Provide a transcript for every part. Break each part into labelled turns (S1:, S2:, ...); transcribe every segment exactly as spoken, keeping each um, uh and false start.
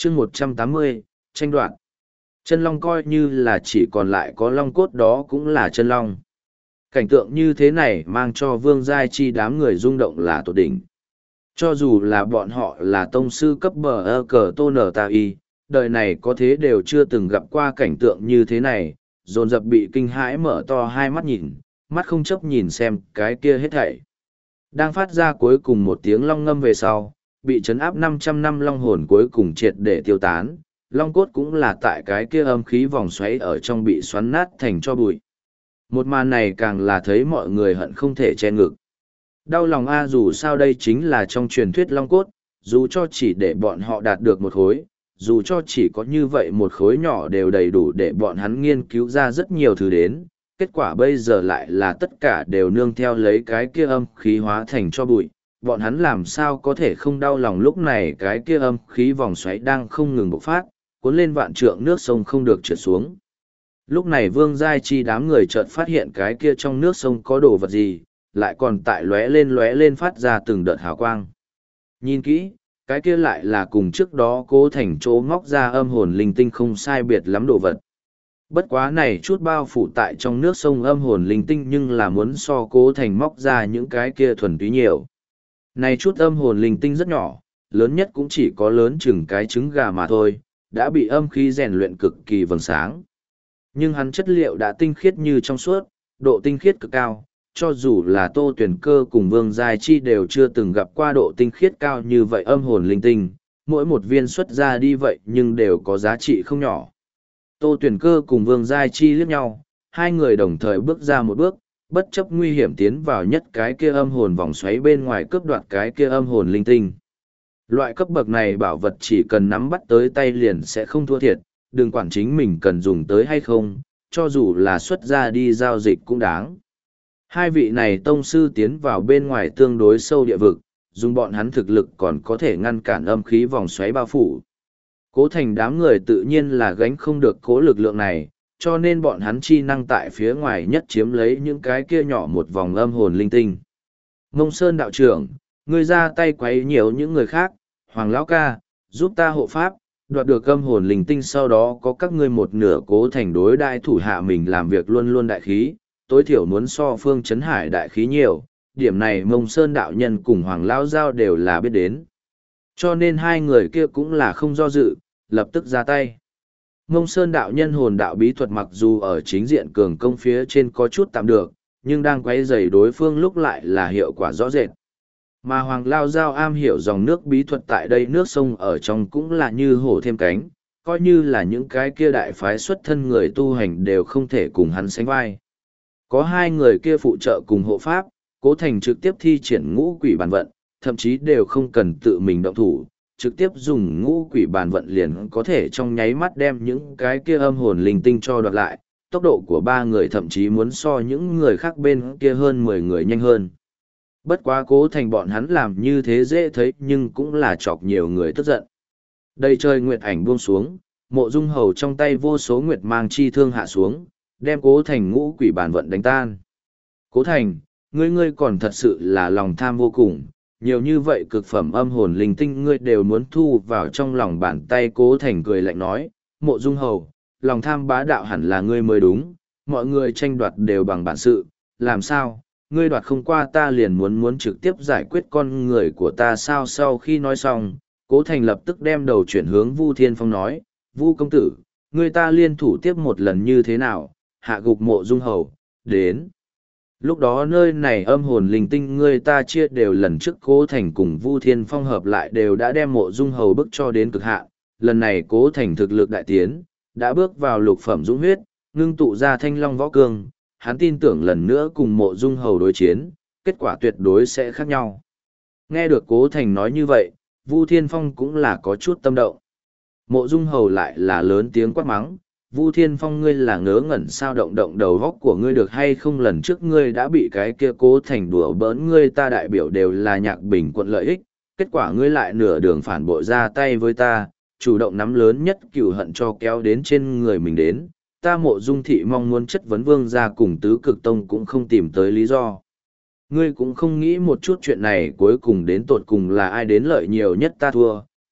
S1: chương một trăm tám mươi, tranh đoạt. Chân long coi như là chỉ còn lại có long cốt đó cũng là chân long. Cảnh tượng như thế này mang cho Vương Giai Chi đám người rung động là tột đỉnh. Cho dù là bọn họ là tông sư cấp bờ ơ cờ tô nở tà y, đời này có thế đều chưa từng gặp qua cảnh tượng như thế này, dồn dập bị kinh hãi mở to hai mắt nhìn, mắt không chấp nhìn xem cái kia hết thảy. Đang phát ra cuối cùng một tiếng long ngâm về sau, bị chấn áp năm trăm năm long hồn cuối cùng triệt để tiêu tán, long cốt cũng là tại cái kia âm khí vòng xoáy ở trong bị xoắn nát thành cho bụi. Một màn này càng là thấy mọi người hận không thể che ngực. Đau lòng a, dù sao đây chính là trong truyền thuyết long cốt, dù cho chỉ để bọn họ đạt được một khối, dù cho chỉ có như vậy một khối nhỏ đều đầy đủ để bọn hắn nghiên cứu ra rất nhiều thứ đến, kết quả bây giờ lại là tất cả đều nương theo lấy cái kia âm khí hóa thành cho bụi, bọn hắn làm sao có thể không đau lòng. Lúc này cái kia âm khí vòng xoáy đang không ngừng bộc phát, cuốn lên vạn trượng nước sông không được trượt xuống. Lúc này Vương Giai Chi đám người chợt phát hiện cái kia trong nước sông có đồ vật gì, lại còn tại lóe lên lóe lên phát ra từng đợt hào quang. Nhìn kỹ, cái kia lại là cùng trước đó Cố Thành chỗ ngóc ra âm hồn linh tinh không sai biệt lắm đồ vật. Bất quá này chút bao phủ tại trong nước sông âm hồn linh tinh nhưng là muốn so Cố Thành móc ra những cái kia thuần túy nhiều. Này chút âm hồn linh tinh rất nhỏ, lớn nhất cũng chỉ có lớn chừng cái trứng gà mà thôi, đã bị âm khí rèn luyện cực kỳ vầng sáng. Nhưng hắn chất liệu đã tinh khiết như trong suốt, độ tinh khiết cực cao, cho dù là Tô Tuyển Cơ cùng Vương Giai Chi đều chưa từng gặp qua độ tinh khiết cao như vậy âm hồn linh tinh, mỗi một viên xuất ra đi vậy nhưng đều có giá trị không nhỏ. Tô Tuyển Cơ cùng Vương Giai Chi liếc nhau, hai người đồng thời bước ra một bước, bất chấp nguy hiểm tiến vào nhất cái kia âm hồn vòng xoáy bên ngoài cướp đoạt cái kia âm hồn linh tinh. Loại cấp bậc này bảo vật chỉ cần nắm bắt tới tay liền sẽ không thua thiệt, đừng quản chính mình cần dùng tới hay không, cho dù là xuất ra đi giao dịch cũng đáng. Hai vị này tông sư tiến vào bên ngoài tương đối sâu địa vực, dùng bọn hắn thực lực còn có thể ngăn cản âm khí vòng xoáy bao phủ. Cố Thành đám người tự nhiên là gánh không được cố lực lượng này, cho nên bọn hắn chi năng tại phía ngoài nhất chiếm lấy những cái kia nhỏ một vòng âm hồn linh tinh. Mông Sơn đạo trưởng, ngươi ra tay quấy nhiều những người khác, Hoàng Lão ca, giúp ta hộ pháp, đoạt được âm hồn linh tinh sau đó có các ngươi một nửa. Cố Thành đối đại thủ hạ mình làm việc luôn luôn đại khí, tối thiểu muốn so Phương Chấn Hải đại khí nhiều, điểm này Mông Sơn đạo nhân cùng Hoàng Lão Giao đều là biết đến. Cho nên hai người kia cũng là không do dự, lập tức ra tay. Mông Sơn đạo nhân hồn đạo bí thuật mặc dù ở chính diện cường công phía trên có chút tạm được, nhưng đang quấy rầy đối phương lúc lại là hiệu quả rõ rệt. Mà Hoàng Lao Giao am hiểu dòng nước bí thuật tại đây nước sông ở trong cũng là như hổ thêm cánh, coi như là những cái kia đại phái xuất thân người tu hành đều không thể cùng hắn sánh vai. Có hai người kia phụ trợ cùng hộ pháp, Cố Thành trực tiếp thi triển ngũ quỷ bản vận, thậm chí đều không cần tự mình động thủ, trực tiếp dùng ngũ quỷ bản vận liền có thể trong nháy mắt đem những cái kia âm hồn linh tinh cho đoạt lại. Tốc độ của ba người thậm chí muốn so những người khác bên kia hơn mười người nhanh hơn. Bất quá Cố Thành bọn hắn làm như thế dễ thấy nhưng cũng là chọc nhiều người tức giận. Đây trời nguyệt ảnh buông xuống, Mộ Dung Hầu trong tay vô số nguyệt mang chi thương hạ xuống, đem Cố Thành ngũ quỷ bản vận đánh tan. Cố Thành, ngươi ngươi còn thật sự là lòng tham vô cùng, nhiều như vậy cực phẩm âm hồn linh tinh ngươi đều muốn thu vào trong lòng bàn tay. Cố Thành cười lạnh nói, Mộ Dung Hầu, lòng tham bá đạo hẳn là ngươi mới đúng, mọi người tranh đoạt đều bằng bản sự, làm sao, ngươi đoạt không qua ta liền muốn muốn trực tiếp giải quyết con người của ta sao? Sau khi nói xong, Cố Thành lập tức đem đầu chuyển hướng Vu Thiên Phong nói, Vu công tử, ngươi ta liên thủ tiếp một lần như thế nào, hạ gục Mộ Dung Hầu, đến. Lúc đó nơi này âm hồn linh tinh ngươi ta chia đều lần trước Cố Thành cùng Vu Thiên Phong hợp lại đều đã đem Mộ Dung Hầu bức cho đến cực hạn, lần này Cố Thành thực lực đại tiến, đã bước vào lục phẩm dũng huyết, ngưng tụ ra thanh long võ cương, hắn tin tưởng lần nữa cùng Mộ Dung Hầu đối chiến, kết quả tuyệt đối sẽ khác nhau. Nghe được Cố Thành nói như vậy, Vu Thiên Phong cũng là có chút tâm động. Mộ Dung Hầu lại là lớn tiếng quát mắng, Vu Thiên Phong ngươi là ngớ ngẩn sao, động động đầu góc của ngươi được hay không? Lần trước ngươi đã bị cái kia Cố Thành đùa bỡn ngươi ta đại biểu đều là Nhạc Bình quận lợi ích, kết quả ngươi lại nửa đường phản bội ra tay với ta, chủ động nắm lớn nhất cừu hận cho kéo đến trên người mình đến. Ta Mộ Dung thị mong muốn chất vấn vương gia cùng tứ cực tông cũng không tìm tới lý do. Ngươi cũng không nghĩ một chút chuyện này cuối cùng đến tột cùng là ai đến lợi nhiều nhất ta thua,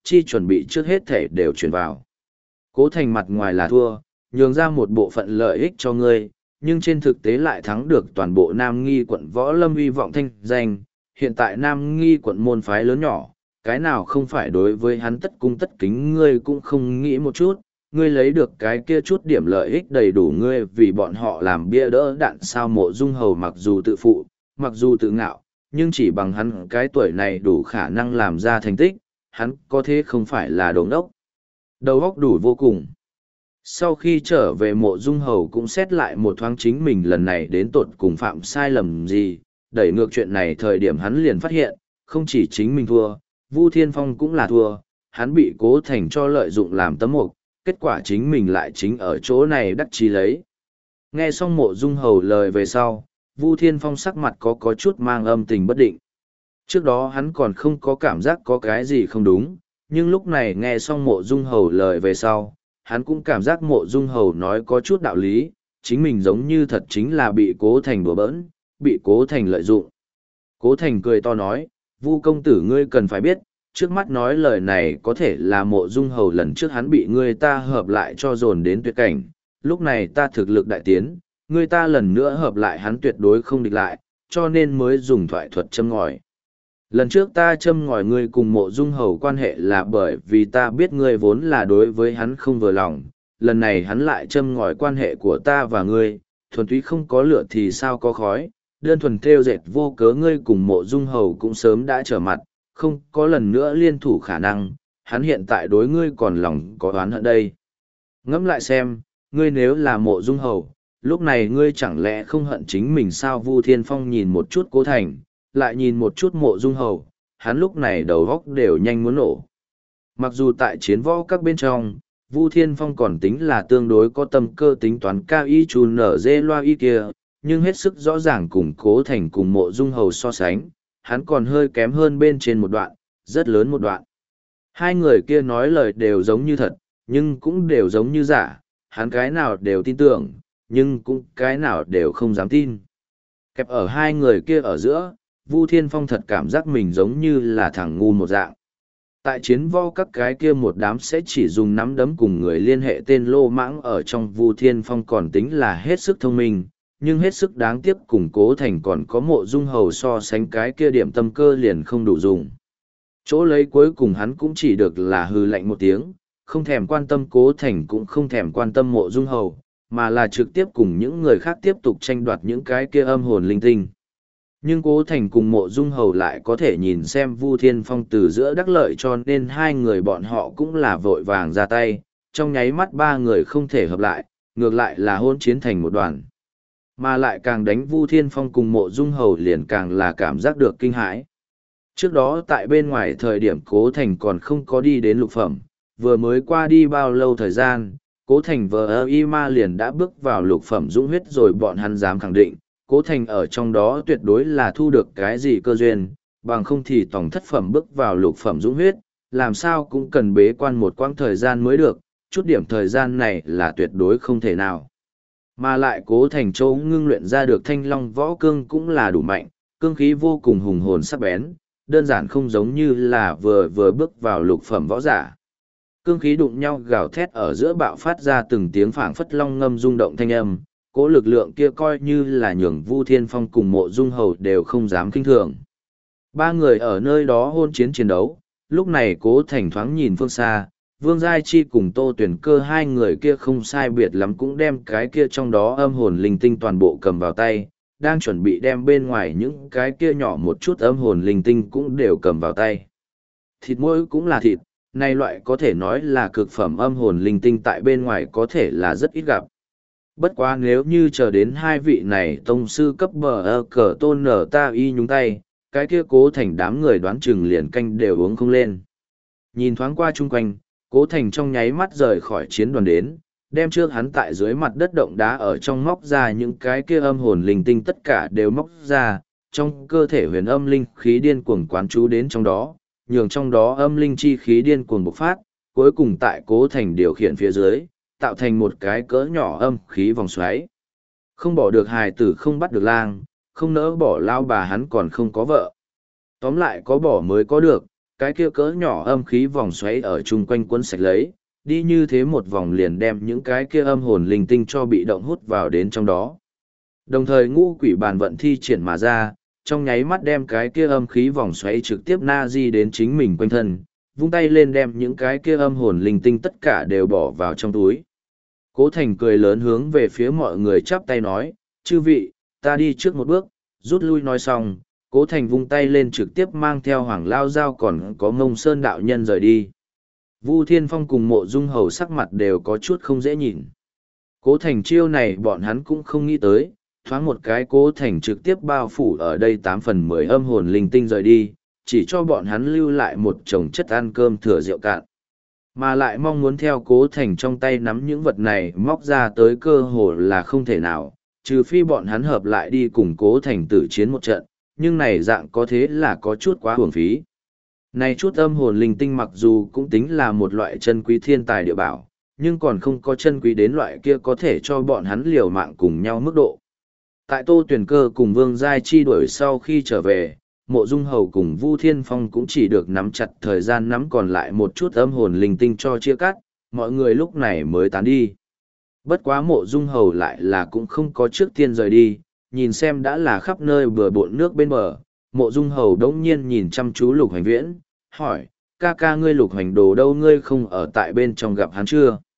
S1: chi chuẩn bị trước hết thể đều chuyển vào. Cố Thành mặt ngoài là thua, nhường ra một bộ phận lợi ích cho ngươi, nhưng trên thực tế lại thắng được toàn bộ Nam Nghi quận võ lâm uy vọng thanh danh. Hiện tại Nam Nghi quận môn phái lớn nhỏ, cái nào không phải đối với hắn tất cung tất kính, ngươi cũng không nghĩ một chút, ngươi lấy được cái kia chút điểm lợi ích đầy đủ ngươi vì bọn họ làm bia đỡ đạn sao. Mộ Dung Hầu mặc dù tự phụ, mặc dù tự ngạo, nhưng chỉ bằng hắn cái tuổi này đủ khả năng làm ra thành tích, hắn có thế không phải là đồ ngốc. Đầu óc đủ vô cùng. Sau khi trở về, Mộ Dung Hầu cũng xét lại một thoáng chính mình lần này đến tột cùng phạm sai lầm gì, đẩy ngược chuyện này thời điểm hắn liền phát hiện, không chỉ chính mình thua, Vu Thiên Phong cũng là thua, hắn bị Cố Thành cho lợi dụng làm tấm mục, kết quả chính mình lại chính ở chỗ này đắc chí lấy. Nghe xong Mộ Dung Hầu lời về sau, Vu Thiên Phong sắc mặt có có chút mang âm tình bất định. Trước đó hắn còn không có cảm giác có cái gì không đúng, nhưng lúc này nghe xong Mộ Dung Hầu lời về sau, hắn cũng cảm giác Mộ Dung Hầu nói có chút đạo lý, chính mình giống như thật chính là bị Cố Thành đùa bỡn, bị Cố Thành lợi dụng. Cố Thành cười to nói, Vu công tử ngươi cần phải biết, trước mắt nói lời này có thể là Mộ Dung Hầu lần trước hắn bị ngươi ta hợp lại cho dồn đến tuyệt cảnh, lúc này ta thực lực đại tiến, ngươi ta lần nữa hợp lại hắn tuyệt đối không địch lại, cho nên mới dùng thoại thuật châm ngòi. Lần trước ta châm ngòi ngươi cùng Mộ Dung Hầu quan hệ là bởi vì ta biết ngươi vốn là đối với hắn không vừa lòng, lần này hắn lại châm ngòi quan hệ của ta và ngươi, thuần túy không có lửa thì sao có khói, đơn thuần theo dệt vô cớ ngươi cùng Mộ Dung Hầu cũng sớm đã trở mặt, không có lần nữa liên thủ khả năng, hắn hiện tại đối ngươi còn lòng có oán hận đây. Ngẫm lại xem, ngươi nếu là Mộ Dung Hầu, lúc này ngươi chẳng lẽ không hận chính mình sao? Vu Thiên Phong nhìn một chút Cố Thành, lại nhìn một chút Mộ Dung Hầu, hắn lúc này đầu góc đều nhanh muốn nổ. Mặc dù tại chiến võ các bên trong, Vu Thiên Phong còn tính là tương đối có tâm cơ tính toán cao y chù nở dê loa y kia, nhưng hết sức rõ ràng cùng Cố Thành cùng Mộ Dung Hầu so sánh, hắn còn hơi kém hơn bên trên một đoạn, rất lớn một đoạn. Hai người kia nói lời đều giống như thật, nhưng cũng đều giống như giả, hắn cái nào đều tin tưởng, nhưng cũng cái nào đều không dám tin. Kẹp ở hai người kia ở giữa, Vu Thiên Phong thật cảm giác mình giống như là thằng ngu một dạng. Tại chiến võ các cái kia một đám sẽ chỉ dùng nắm đấm cùng người liên hệ tên lô mãng ở trong, Vu Thiên Phong còn tính là hết sức thông minh, nhưng hết sức đáng tiếc cùng Cố Thành còn có Mộ Dung Hầu so sánh cái kia điểm tâm cơ liền không đủ dùng. Chỗ lấy cuối cùng hắn cũng chỉ được là hư lạnh một tiếng, không thèm quan tâm Cố Thành cũng không thèm quan tâm Mộ Dung Hầu, mà là trực tiếp cùng những người khác tiếp tục tranh đoạt những cái kia âm hồn linh tinh. Nhưng Cố Thành cùng Mộ Dung Hầu lại có thể nhìn xem Vu Thiên Phong từ giữa đắc lợi, cho nên hai người bọn họ cũng là vội vàng ra tay, trong nháy mắt ba người không thể hợp lại, ngược lại là hôn chiến thành một đoàn. Mà lại càng đánh Vu Thiên Phong cùng Mộ Dung Hầu liền càng là cảm giác được kinh hãi. Trước đó tại bên ngoài thời điểm Cố Thành còn không có đi đến lục phẩm, vừa mới qua đi bao lâu thời gian, Cố Thành vờ y ma liền đã bước vào lục phẩm dũng huyết rồi, bọn hắn dám khẳng định, Cố Thành ở trong đó tuyệt đối là thu được cái gì cơ duyên, bằng không thì tổng thất phẩm bước vào lục phẩm dũng huyết, làm sao cũng cần bế quan một quãng thời gian mới được, chút điểm thời gian này là tuyệt đối không thể nào. Mà lại Cố Thành Châu ngưng luyện ra được thanh long võ cương cũng là đủ mạnh, cương khí vô cùng hùng hồn sắc bén, đơn giản không giống như là vừa vừa bước vào lục phẩm võ giả. Cương khí đụng nhau gào thét ở giữa bạo phát ra từng tiếng phảng phất long ngâm rung động thanh âm, cố lực lượng kia coi như là nhường Vu Thiên Phong cùng Mộ Dung Hầu đều không dám kinh thường. Ba người ở nơi đó hôn chiến chiến đấu, lúc này Cố Thành thoáng nhìn phương xa, Vương Giai Chi cùng Tô Tuyển Cơ hai người kia không sai biệt lắm cũng đem cái kia trong đó âm hồn linh tinh toàn bộ cầm vào tay, đang chuẩn bị đem bên ngoài những cái kia nhỏ một chút âm hồn linh tinh cũng đều cầm vào tay. Thịt mỗi cũng là thịt, này loại có thể nói là cực phẩm âm hồn linh tinh tại bên ngoài có thể là rất ít gặp. Bất quá nếu như chờ đến hai vị này tông sư cấp bờ ơ cờ tôn nở ta y nhúng tay, cái kia Cố Thành đám người đoán chừng liền canh đều uống không lên. Nhìn thoáng qua chung quanh, Cố Thành trong nháy mắt rời khỏi chiến đoàn đến, đem trước hắn tại dưới mặt đất động đá ở trong móc ra những cái kia âm hồn linh tinh tất cả đều móc ra, trong cơ thể huyền âm linh khí điên cuồng quán trú đến trong đó, nhường trong đó âm linh chi khí điên cuồng bộc phát, cuối cùng tại Cố Thành điều khiển phía dưới, tạo thành một cái cỡ nhỏ âm khí vòng xoáy. Không bỏ được hài tử không bắt được lang, không nỡ bỏ lao bà hắn còn không có vợ. Tóm lại có bỏ mới có được, cái kia cỡ nhỏ âm khí vòng xoáy ở chung quanh cuốn sạch lấy, đi như thế một vòng liền đem những cái kia âm hồn linh tinh cho bị động hút vào đến trong đó. Đồng thời ngũ quỷ bàn vận thi triển mà ra, trong nháy mắt đem cái kia âm khí vòng xoáy trực tiếp na di đến chính mình quanh thân, vung tay lên đem những cái kia âm hồn linh tinh tất cả đều bỏ vào trong túi. Cố Thành cười lớn hướng về phía mọi người chắp tay nói, chư vị, ta đi trước một bước, rút lui. Nói xong, Cố Thành vung tay lên trực tiếp mang theo Hoàng Lao Giao còn có Mông Sơn đạo nhân rời đi. Vu Thiên Phong cùng Mộ Dung Hầu sắc mặt đều có chút không dễ nhìn. Cố Thành chiêu này bọn hắn cũng không nghĩ tới, thoáng một cái Cố Thành trực tiếp bao phủ ở đây tám phần mười âm hồn linh tinh rời đi, chỉ cho bọn hắn lưu lại một chồng chất ăn cơm thừa rượu cạn. Mà lại mong muốn theo Cố Thành trong tay nắm những vật này móc ra tới cơ hồ là không thể nào, trừ phi bọn hắn hợp lại đi cùng Cố Thành tử chiến một trận, nhưng này dạng có thế là có chút quá hưởng phí. Này chút âm hồn linh tinh mặc dù cũng tính là một loại chân quý thiên tài địa bảo, nhưng còn không có chân quý đến loại kia có thể cho bọn hắn liều mạng cùng nhau mức độ. Tại Tô Tuyền Cơ cùng Vương Giai Chi đuổi sau khi trở về, Mộ Dung Hầu cùng Vu Thiên Phong cũng chỉ được nắm chặt thời gian nắm còn lại một chút âm hồn linh tinh cho chia cắt, mọi người lúc này mới tán đi. Bất quá Mộ Dung Hầu lại là cũng không có trước tiên rời đi, nhìn xem đã là khắp nơi bừa bộn nước bên bờ. Mộ Dung Hầu đống nhiên nhìn chăm chú Lục Hoành Viễn, hỏi, ca ca ngươi Lục Hoành Đồ đâu, ngươi không ở tại bên trong gặp hắn chưa?